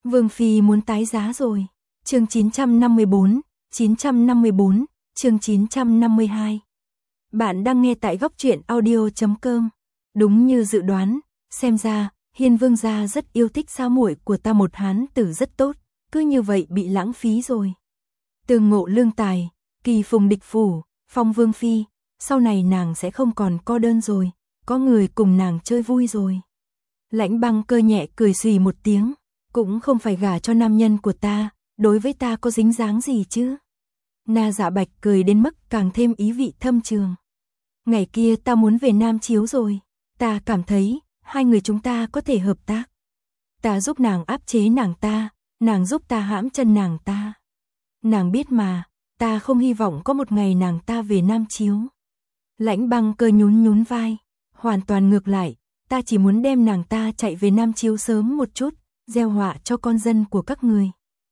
Vương Phi muốn tái giá rồi. Chương 954, chương 952. Bạn đang nghe tại góc truyện audio.com. Đúng như dự đoán, xem ra, Hiên Vương gia rất yêu thích sao muội của ta một hán tử rất tốt, cứ như vậy bị lãng phí rồi. Tương ngộ lương tài, kỳ phùng địch phủ, phong Vương Phi, sau này nàng sẽ không còn cô đơn rồi, có người cùng nàng chơi vui rồi. Lãnh Băng Cơ nhẹ cười xùy một tiếng, cũng không phải gả cho nam nhân của ta, đối với ta có dính dáng gì chứ. Na Dạ Bạch cười đến mức càng thêm ý vị thâm trường. Ngày kia ta muốn về Nam Chiếu rồi, ta cảm thấy hai người chúng ta có thể hợp tác. Ta giúp nàng áp chế nàng giúp ta hãm chân nàng ta. Nàng biết mà, ta không hy vọng có một ngày nàng ta về Nam Chiếu. Lãnh Băng Cơ nhún nhún vai, hoàn toàn ngược lại, ta chỉ muốn đem nàng ta chạy về Nam Chiếu sớm một chút, gieo họa cho con dân của các người.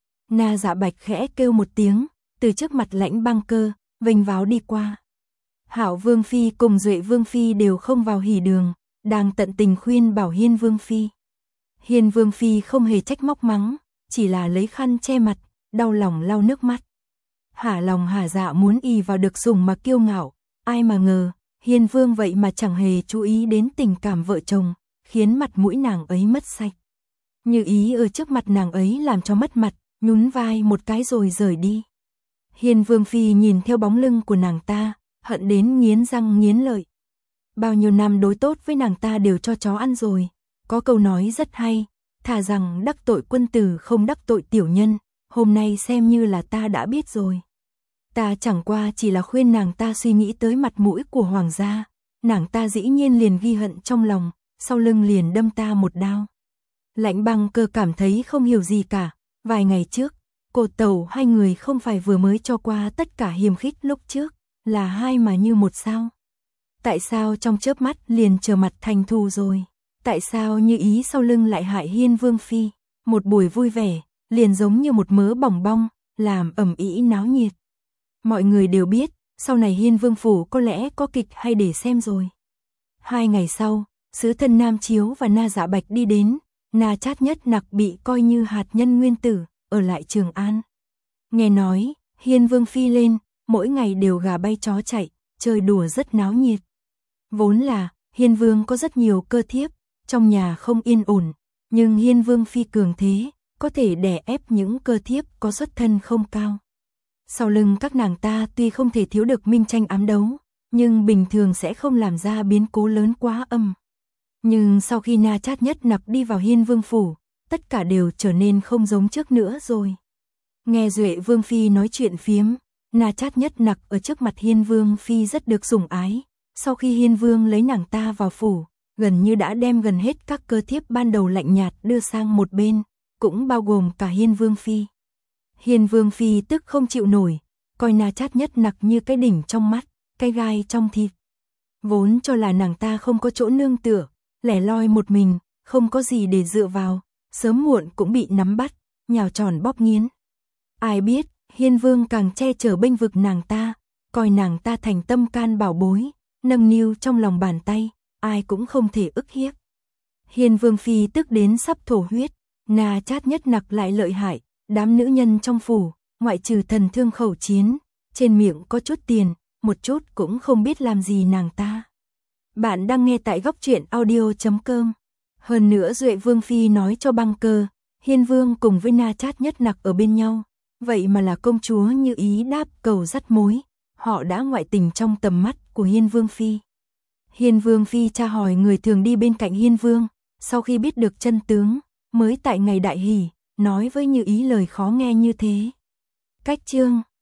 Na Dạ Bạch khẽ kêu một tiếng, từ trước mặt Lãnh Băng Cơ, vênh váo đi qua. Hạo Vương Phi cùng Duệ Vương Phi đều không vào hỉ đường, đang tận tình khuyên bảo Hiên Vương Phi. Hiên Vương Phi không hề trách móc mắng, chỉ là lấy khăn che mặt, đau lòng lau nước mắt. Hả lòng hả dạ muốn ì vào được sủng mà kiêu ngạo, ai mà ngờ, Hiên Vương vậy mà chẳng hề chú ý đến tình cảm vợ chồng, khiến mặt mũi nàng ấy mất sạch. Như ý ở trước mặt nàng ấy làm cho mất mặt, nhún vai một cái rồi rời đi. Hiên Vương Phi nhìn theo bóng lưng của nàng ta, hận đến nghiến răng nghiến lợi. Bao nhiêu năm đối tốt với nàng ta đều cho chó ăn rồi. Có câu nói rất hay, thà rằng đắc tội quân tử không đắc tội tiểu nhân, hôm nay xem như là ta đã biết rồi. Ta chẳng qua chỉ là khuyên nàng ta suy nghĩ tới mặt mũi của hoàng gia, nàng ta dĩ nhiên liền ghi hận trong lòng, sau lưng liền đâm ta một đao. Lãnh Băng Cơ cảm thấy không hiểu gì cả, vài ngày trước, cô tẩu hai người không phải vừa mới cho qua tất cả hiềm khích lúc trước, là hai mà như một sao. Tại sao trong chớp mắt liền trở mặt thành thù rồi? Tại sao như ý sau lưng lại hại Hiên Vương Phi? Một buổi vui vẻ, liền giống như một mớ bỏng bong, làm ầm ĩ náo nhiệt. Mọi người đều biết, sau này Hiên Vương Phủ có lẽ có kịch hay để xem rồi. 2 ngày sau, sứ thân Nam Chiếu và Na Dạ Bạch đi đến, Na Chát Nhất Nặc bị coi như hạt nhân nguyên tử, ở lại Trường An. Nghe nói, Hiên Vương Phi lên, mỗi ngày đều gà bay chó chạy, chơi đùa rất náo nhiệt. Vốn là, Hiên Vương có rất nhiều cơ thiếp, trong nhà không yên ổn, nhưng Hiên Vương Phi cường thế, có thể đè ép những cơ thiếp có xuất thân không cao. Sau lưng các nàng ta tuy không thể thiếu được minh tranh ám đấu, nhưng bình thường sẽ không làm ra biến cố lớn quá âm. Nhưng sau khi Na Chát Nhất Nặc đi vào Hiên Vương Phủ, tất cả đều trở nên không giống trước nữa rồi. Nghe Duệ Vương Phi nói chuyện phiếm, Na Chát Nhất Nặc ở trước mặt Hiên Vương Phi rất được sủng ái. Sau khi Hiên Vương lấy nàng ta vào phủ, gần như đã đem gần hết các cơ thiếp ban đầu lạnh nhạt đưa sang một bên, cũng bao gồm cả Hiên Vương Phi. Hiên Vương Phi tức không chịu nổi, coi Na Chát Nhất Nặc như cái đỉnh trong mắt, cái gai trong thịt. Vốn cho là nàng ta không có chỗ nương tựa, lẻ loi một mình, không có gì để dựa vào, sớm muộn cũng bị nắm bắt, nhào tròn bóp nghiến. Ai biết, Hiên Vương càng che chở bênh vực nàng ta, coi nàng ta thành tâm can bảo bối, nâng niu trong lòng bàn tay, ai cũng không thể ức hiếp. Hiên Vương Phi tức đến sắp thổ huyết, Na Chát Nhất Nặc lại lợi hại, đám nữ nhân trong phủ, ngoại trừ thần thương khẩu chiến, trên miệng có chút tiền, một chút cũng không biết làm gì nàng ta. Bạn đang nghe tại góc truyện audio.com. Hơn nữa Duệ Vương Phi nói cho Băng Cơ, Hiên Vương cùng với Na Chát Nhất Nặc ở bên nhau, vậy mà là công chúa Như Ý đáp cầu dắt mối, họ đã ngoại tình trong tầm mắt của Hiên Vương Phi. Hiên Vương Phi tra hỏi người thường đi bên cạnh Hiên Vương, sau khi biết được chân tướng, mới tại ngày đại hỷ, nói với Như Ý lời khó nghe như thế. Cách chương